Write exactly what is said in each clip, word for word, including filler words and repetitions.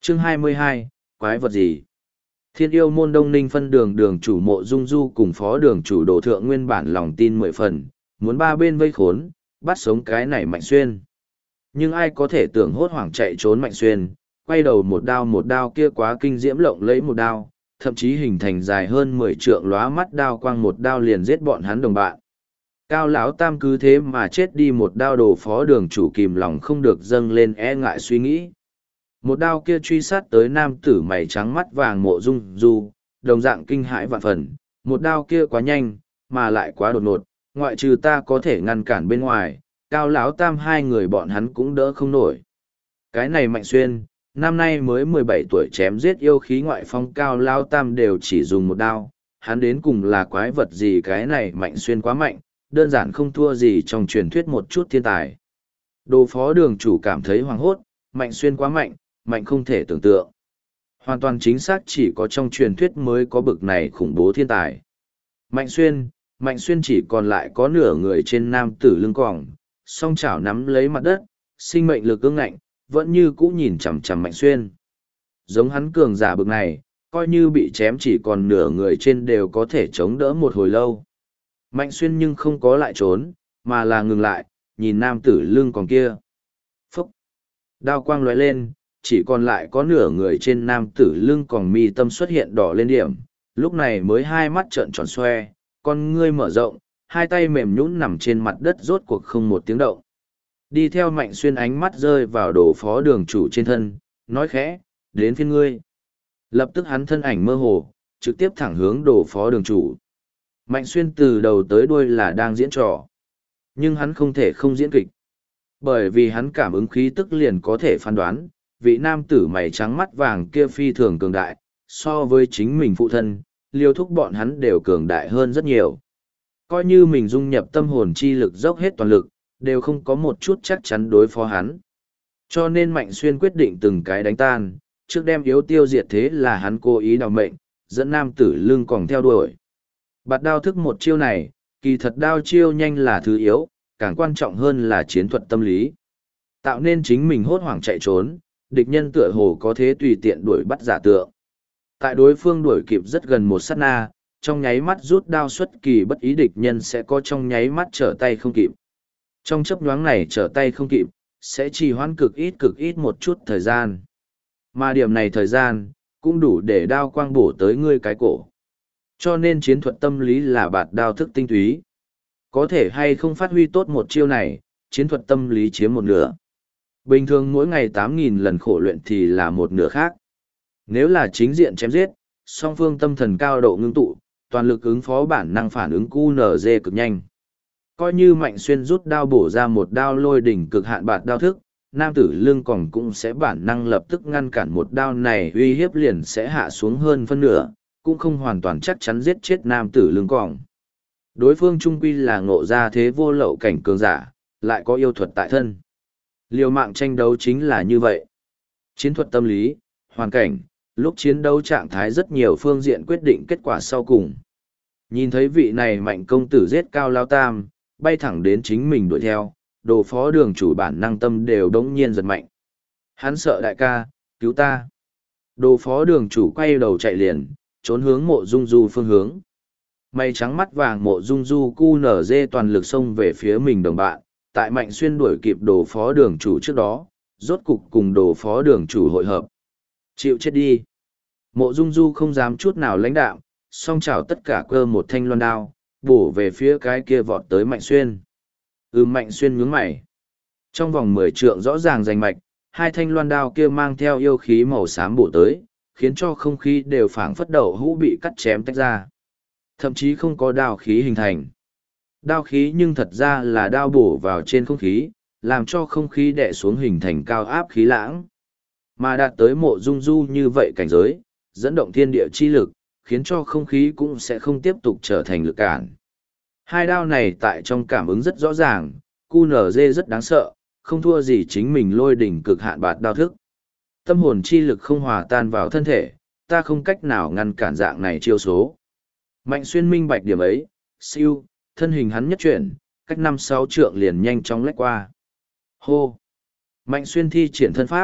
Chương hai mươi hai, quái vật gì? Thiên yêu môn Đông Ninh phân đường đường chủ Mộ Dung Du cùng phó đường chủ Đồ Thượng nguyên bản lòng tin mười phần, muốn ba bên vây khốn, bắt sống cái này Mạnh Xuyên. Nhưng ai có thể tưởng hốt hoảng chạy trốn Mạnh Xuyên, quay đầu một đao một đao kia quá kinh diễm lộng lẫy một đao, thậm chí hình thành dài hơn mười trượng lóa mắt đao quang một đao liền giết bọn hắn đồng bạn. Cao lão tam cứ thế mà chết đi một đao, Đồ phó đường chủ kìm lòng không được dâng lên e ngại suy nghĩ. Một đao kia truy sát tới nam tử mày trắng mắt vàng Mộ Dung Du, đồng dạng kinh hãi vạn phần, một đao kia quá nhanh, mà lại quá đột ngột, ngoại trừ ta có thể ngăn cản bên ngoài, Cao lão tam hai người bọn hắn cũng đỡ không nổi. Cái này Mạnh Xuyên, năm nay mới mười bảy tuổi chém giết yêu khí ngoại phong Cao lão tam đều chỉ dùng một đao, hắn đến cùng là quái vật gì? Cái này Mạnh Xuyên quá mạnh, đơn giản không thua gì trong truyền thuyết một chút thiên tài. Đồ phó đường chủ cảm thấy hoảng hốt, Mạnh Xuyên quá mạnh, mạnh không thể tưởng tượng. Hoàn toàn chính xác chỉ có trong truyền thuyết mới có bực này khủng bố thiên tài. Mạnh Xuyên, Mạnh Xuyên chỉ còn lại có nửa người trên nam tử lưng còng, song chảo nắm lấy mặt đất, sinh mệnh lực ương ngạnh, vẫn như cũ nhìn chằm chằm Mạnh Xuyên. Giống hắn cường giả bực này, coi như bị chém chỉ còn nửa người trên đều có thể chống đỡ một hồi lâu. Mạnh Xuyên nhưng không có lại trốn, mà là ngừng lại, nhìn nam tử lưng còng kia. Phúc! Đao quang lóe lên, chỉ còn lại có nửa người trên nam tử lưng còng mi tâm xuất hiện đỏ lên điểm, lúc này mới hai mắt trợn tròn xoe, con ngươi mở rộng, hai tay mềm nhũn nằm trên mặt đất rốt cuộc không một tiếng động. Đi theo Mạnh Xuyên ánh mắt rơi vào Đồ phó đường chủ trên thân, nói khẽ, đến phiên ngươi. Lập tức hắn thân ảnh mơ hồ, trực tiếp thẳng hướng Đồ phó đường chủ. Mạnh Xuyên từ đầu tới đuôi là đang diễn trò. Nhưng hắn không thể không diễn kịch. Bởi vì hắn cảm ứng khí tức liền có thể phán đoán, vị nam tử mày trắng mắt vàng kia phi thường cường đại, so với chính mình phụ thân, liêu thúc bọn hắn đều cường đại hơn rất nhiều. Coi như mình dung nhập tâm hồn chi lực dốc hết toàn lực, đều không có một chút chắc chắn đối phó hắn. Cho nên Mạnh Xuyên quyết định từng cái đánh tan, trước đem yếu tiêu diệt, thế là hắn cố ý đào mệnh, dẫn nam tử lưng còng theo đuổi. Bạt đao thức một chiêu này, kỳ thật đao chiêu nhanh là thứ yếu, càng quan trọng hơn là chiến thuật tâm lý. Tạo nên chính mình hốt hoảng chạy trốn, địch nhân tựa hồ có thế tùy tiện đuổi bắt giả tượng. Tại đối phương đuổi kịp rất gần một sát na, trong nháy mắt rút đao xuất kỳ bất ý, địch nhân sẽ có trong nháy mắt trở tay không kịp. Trong chớp nhoáng này trở tay không kịp, sẽ trì hoãn cực ít cực ít một chút thời gian. Mà điểm này thời gian, cũng đủ để đao quang bổ tới ngươi cái cổ. Cho nên chiến thuật tâm lý là bạt đao thức tinh túy. Có thể hay không phát huy tốt một chiêu này, chiến thuật tâm lý chiếm một nửa. Bình thường mỗi ngày tám nghìn lần khổ luyện thì là một nửa khác. Nếu là chính diện chém giết, song phương tâm thần cao độ ngưng tụ, toàn lực ứng phó bản năng phản ứng quy en giê cực nhanh. Coi như Mạnh Xuyên rút đao bổ ra một đao lôi đỉnh cực hạn bạt đao thức, nam tử lưng còng cũng sẽ bản năng lập tức ngăn cản một đao này, uy hiếp liền sẽ hạ xuống hơn phân nửa, cũng không hoàn toàn chắc chắn giết chết nam tử lưng còng. Đối phương trung quy là ngộ ra thế vô lậu cảnh cường giả, lại có yêu thuật tại thân. Liều mạng tranh đấu chính là như vậy. Chiến thuật tâm lý, hoàn cảnh, lúc chiến đấu trạng thái rất nhiều phương diện quyết định kết quả sau cùng. Nhìn thấy vị này Mạnh công tử giết Cao lao tam, bay thẳng đến chính mình đuổi theo, Đồ phó đường chủ bản năng tâm đều đống nhiên giật mạnh. Hắn sợ đại ca, cứu ta. Đồ phó đường chủ quay đầu chạy liền, trốn hướng Mộ Dung Du phương hướng. Mây trắng mắt vàng Mộ Dung Du cu nở dê toàn lực xông về phía mình đồng bạn, tại Mạnh Xuyên đuổi kịp Đồ phó đường chủ trước đó, rốt cục cùng Đồ phó đường chủ hội hợp. Chịu chết đi. Mộ Dung Du không dám chút nào lãnh đạm, song chảo tất cả cơ một thanh loan đao, bổ về phía cái kia vọt tới Mạnh Xuyên. Ừ, Mạnh Xuyên nhướng mày. Trong vòng mười trượng rõ ràng rành mạch, hai thanh loan đao kia mang theo yêu khí màu xám bổ tới, khiến cho không khí đều phảng phất đậu hũ bị cắt chém tách ra. Thậm chí không có đao khí hình thành. Đao khí nhưng thật ra là đao bổ vào trên không khí, làm cho không khí đè xuống hình thành cao áp khí lãng. Mà đạt tới Mộ Dung Du như vậy cảnh giới, dẫn động thiên địa chi lực, khiến cho không khí cũng sẽ không tiếp tục trở thành lực cản. Hai đao này tại trong cảm ứng rất rõ ràng, quy en giê rất đáng sợ, không thua gì chính mình lôi đỉnh cực hạn bạt đao thức. Tâm hồn chi lực không hòa tan vào thân thể, ta không cách nào ngăn cản dạng này chiêu số. Mạnh Xuyên minh bạch điểm ấy, siêu, thân hình hắn nhất chuyển, cách năm sáu trượng liền nhanh chóng lách qua. Hô! Mạnh Xuyên thi triển thân pháp,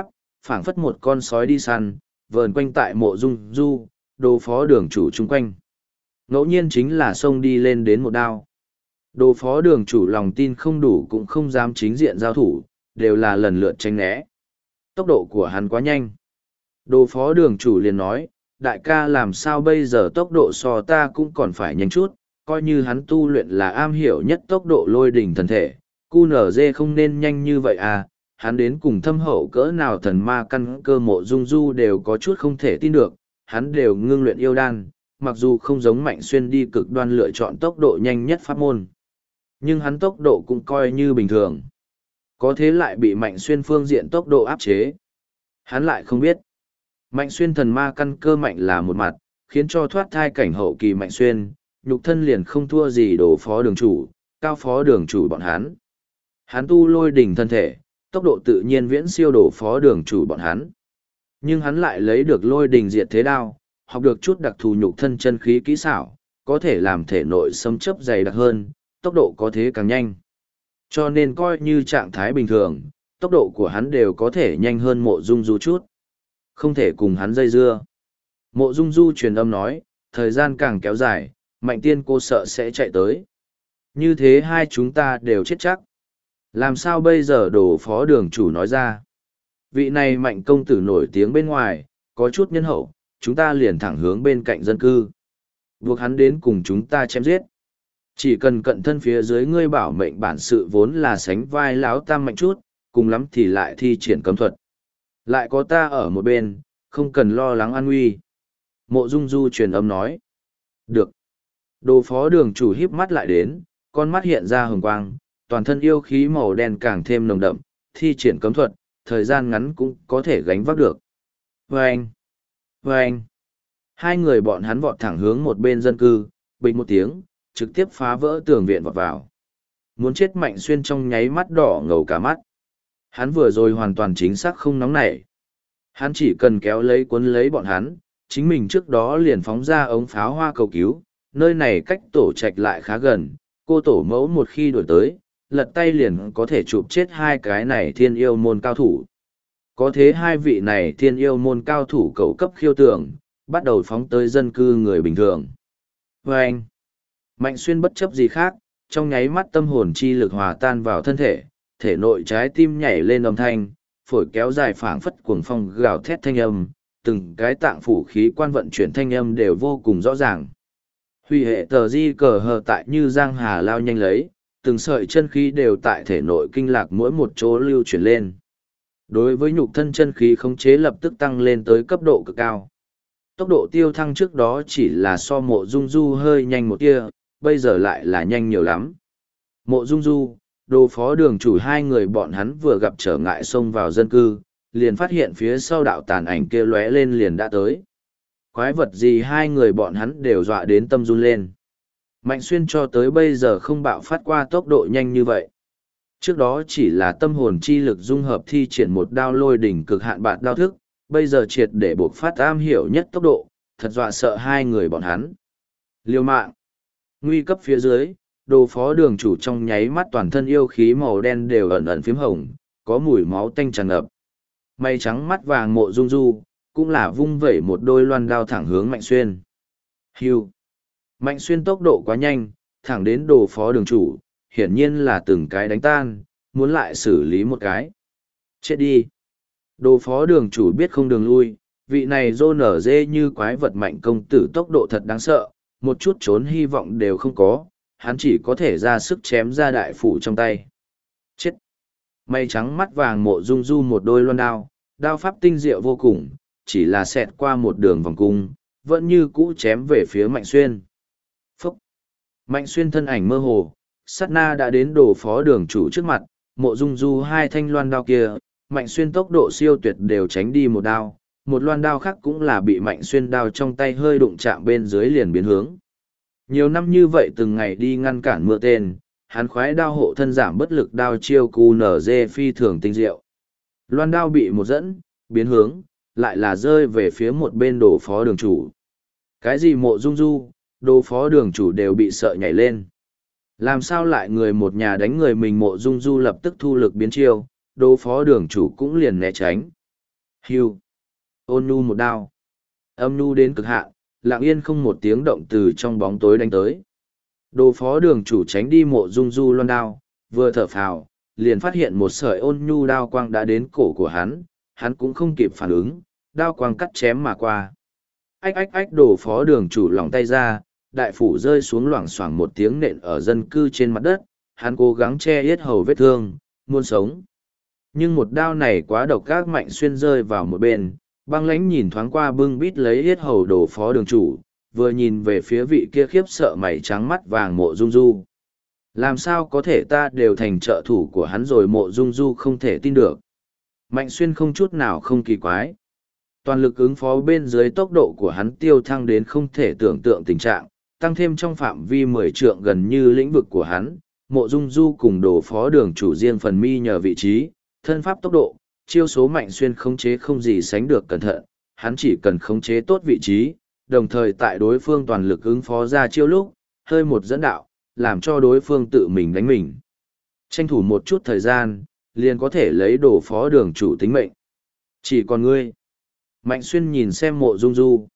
phảng phất một con sói đi săn, vờn quanh tại mộ dung du, đồ phó đường chủ chung quanh. Ngẫu nhiên chính là xông đi lên đến một đao. Đồ phó đường chủ lòng tin không đủ cũng không dám chính diện giao thủ, đều là lần lượt tránh né. Tốc độ của hắn quá nhanh. Đồ phó đường chủ liền nói, đại ca làm sao bây giờ tốc độ so ta cũng còn phải nhanh chút, coi như hắn tu luyện là am hiểu nhất tốc độ lôi đỉnh thần thể, cu nở dê không nên nhanh như vậy à, hắn đến cùng thâm hậu cỡ nào thần ma căn cơ mộ dung du đều có chút không thể tin được, hắn đều ngưng luyện yêu đan, mặc dù không giống Mạnh Xuyên đi cực đoan lựa chọn tốc độ nhanh nhất pháp môn. Nhưng hắn tốc độ cũng coi như bình thường. Có thế lại bị Mạnh Xuyên phương diện tốc độ áp chế. Hắn lại không biết. Mạnh Xuyên thần ma căn cơ mạnh là một mặt, khiến cho thoát thai cảnh hậu kỳ Mạnh Xuyên, nhục thân liền không thua gì đồ phó đường chủ, cao phó đường chủ bọn hắn. Hắn tu lôi đỉnh thân thể, tốc độ tự nhiên viễn siêu đồ phó đường chủ bọn hắn. Nhưng hắn lại lấy được lôi đỉnh diệt thế đao, học được chút đặc thù nhục thân chân khí kỹ xảo, có thể làm thể nội xâm chấp dày đặc hơn, tốc độ có thế càng nhanh. Cho nên coi như trạng thái bình thường, tốc độ của hắn đều có thể nhanh hơn mộ dung du chút. Không thể cùng hắn dây dưa. Mộ dung du truyền âm nói, thời gian càng kéo dài, Mạnh tiên cô sợ sẽ chạy tới. Như thế hai chúng ta đều chết chắc. Làm sao bây giờ đồ phó đường chủ nói ra. Vị này Mạnh công tử nổi tiếng bên ngoài, có chút nhân hậu, chúng ta liền thẳng hướng bên cạnh dân cư. Buộc hắn đến cùng chúng ta chém giết. Chỉ cần cận thân phía dưới ngươi bảo mệnh bản sự vốn là sánh vai láo tam mạnh chút, cùng lắm thì lại thi triển cấm thuật. Lại có ta ở một bên, không cần lo lắng an nguy. Mộ dung du truyền âm nói. Được. Đồ phó đường chủ híp mắt lại đến, con mắt hiện ra hồng quang, toàn thân yêu khí màu đen càng thêm nồng đậm, thi triển cấm thuật, thời gian ngắn cũng có thể gánh vác được. Vâng! Vâng! Hai người bọn hắn vọt thẳng hướng một bên dân cư, bình một tiếng, trực tiếp phá vỡ tường viện vọt vào. Muốn chết Mạnh Xuyên trong nháy mắt đỏ ngầu cả mắt. Hắn vừa rồi hoàn toàn chính xác không nóng nảy. Hắn chỉ cần kéo lấy cuốn lấy bọn hắn, chính mình trước đó liền phóng ra ống pháo hoa cầu cứu, nơi này cách tổ trạch lại khá gần, cô tổ mẫu một khi đổi tới, lật tay liền có thể chụp chết hai cái này thiên yêu môn cao thủ. Có thế hai vị này thiên yêu môn cao thủ cầu cấp khiêu tưởng, bắt đầu phóng tới dân cư người bình thường. Và anh, Mạnh Xuyên bất chấp gì khác, trong nháy mắt tâm hồn chi lực hòa tan vào thân thể, thể nội trái tim nhảy lên âm thanh, phổi kéo dài phảng phất cuồng phong gào thét thanh âm, từng cái tạng phủ khí quan vận chuyển thanh âm đều vô cùng rõ ràng. Huy hệ tờ di cờ hờ tại như giang hà lao nhanh lấy, từng sợi chân khí đều tại thể nội kinh lạc mỗi một chỗ lưu chuyển lên. Đối với nhục thân chân khí khống chế lập tức tăng lên tới cấp độ cực cao. Tốc độ tiêu thăng trước đó chỉ là so mộ dung du hơi nhanh một tia, bây giờ lại là nhanh nhiều lắm. Mộ dung du, đồ phó đường chủ hai người bọn hắn vừa gặp trở ngại xông vào dân cư, liền phát hiện phía sau đạo tàn ảnh kia lóe lên liền đã tới. Quái vật gì hai người bọn hắn đều dọa đến tâm run lên. Mạnh Xuyên cho tới bây giờ không bạo phát qua tốc độ nhanh như vậy. Trước đó chỉ là tâm hồn chi lực dung hợp thi triển một đao lôi đỉnh cực hạn bạt đao thức, bây giờ triệt để buộc phát am hiểu nhất tốc độ, thật dọa sợ hai người bọn hắn. Liêu mạng. Nguy cấp phía dưới, đồ phó đường chủ trong nháy mắt toàn thân yêu khí màu đen đều ẩn ẩn phím hồng, có mùi máu tanh tràn ngập. Mây trắng mắt vàng mộ dung du, cũng là vung vẩy một đôi loan đao thẳng hướng Mạnh Xuyên. Hưu. Mạnh Xuyên tốc độ quá nhanh, thẳng đến đồ phó đường chủ, hiển nhiên là từng cái đánh tan, muốn lại xử lý một cái. Chết đi. Đồ phó đường chủ biết không đường lui, vị này rô nở dê như quái vật mạnh công tử tốc độ thật đáng sợ, một chút trốn hy vọng đều không có, hắn chỉ có thể ra sức chém ra đại phủ trong tay. Chết! Mây trắng mắt vàng mộ dung du một đôi loan đao, đao pháp tinh diệu vô cùng, chỉ là xẹt qua một đường vòng cung, vẫn như cũ chém về phía Mạnh Xuyên. Phúc! Mạnh Xuyên thân ảnh mơ hồ, sát na đã đến đồ phó đường chủ trước mặt, mộ dung du hai thanh loan đao kia, Mạnh Xuyên tốc độ siêu tuyệt đều tránh đi một đao, một loan đao khác cũng là bị Mạnh Xuyên đao trong tay hơi đụng chạm bên dưới liền biến hướng. Nhiều năm như vậy từng ngày đi ngăn cản mưa tên, hắn khoái đao hộ thân giảm bất lực đao chiêu cù nở dê phi thường tinh diệu. Loan đao bị một dẫn, biến hướng, lại là rơi về phía một bên đồ phó đường chủ. Cái gì mộ dung du, đồ phó đường chủ đều bị sợ nhảy lên. Làm sao lại người một nhà đánh người mình mộ dung du lập tức thu lực biến chiêu, đồ phó đường chủ cũng liền né tránh. Hưu. Ôn nhu một đao. Âm nhu đến cực hạn, lặng yên không một tiếng động từ trong bóng tối đánh tới. Đồ phó đường chủ tránh đi mộ dung du loan đao, vừa thở phào, liền phát hiện một sợi ôn nhu đao quang đã đến cổ của hắn, hắn cũng không kịp phản ứng, đao quang cắt chém mà qua. Ách ách ách đồ phó đường chủ lỏng tay ra, đại phủ rơi xuống loảng xoảng một tiếng nện ở dân cư trên mặt đất, hắn cố gắng che yết hầu vết thương, muốn sống. Nhưng một đao này quá độc ác, Mạnh Xuyên rơi vào một bên, băng lãnh nhìn thoáng qua bưng bít lấy yết hầu đồ phó đường chủ, vừa nhìn về phía vị kia khiếp sợ mày trắng mắt vàng mộ dung du. Làm sao có thể ta đều thành trợ thủ của hắn rồi, mộ dung du không thể tin được. Mạnh Xuyên không chút nào không kỳ quái. Toàn lực ứng phó bên dưới, tốc độ của hắn tiêu thăng đến không thể tưởng tượng tình trạng, tăng thêm trong phạm vi mười trượng gần như lĩnh vực của hắn, mộ dung du cùng đồ phó đường chủ riêng phần mi nhờ vị trí, thân pháp tốc độ, chiêu số Mạnh Xuyên khống chế không gì sánh được cẩn thận, hắn chỉ cần khống chế tốt vị trí, đồng thời tại đối phương toàn lực ứng phó ra chiêu lúc, hơi một dẫn đạo, làm cho đối phương tự mình đánh mình. Tranh thủ một chút thời gian, liền có thể lấy đồ phó đường chủ tính mệnh. Chỉ còn ngươi. Mạnh Xuyên nhìn xem mộ dung du.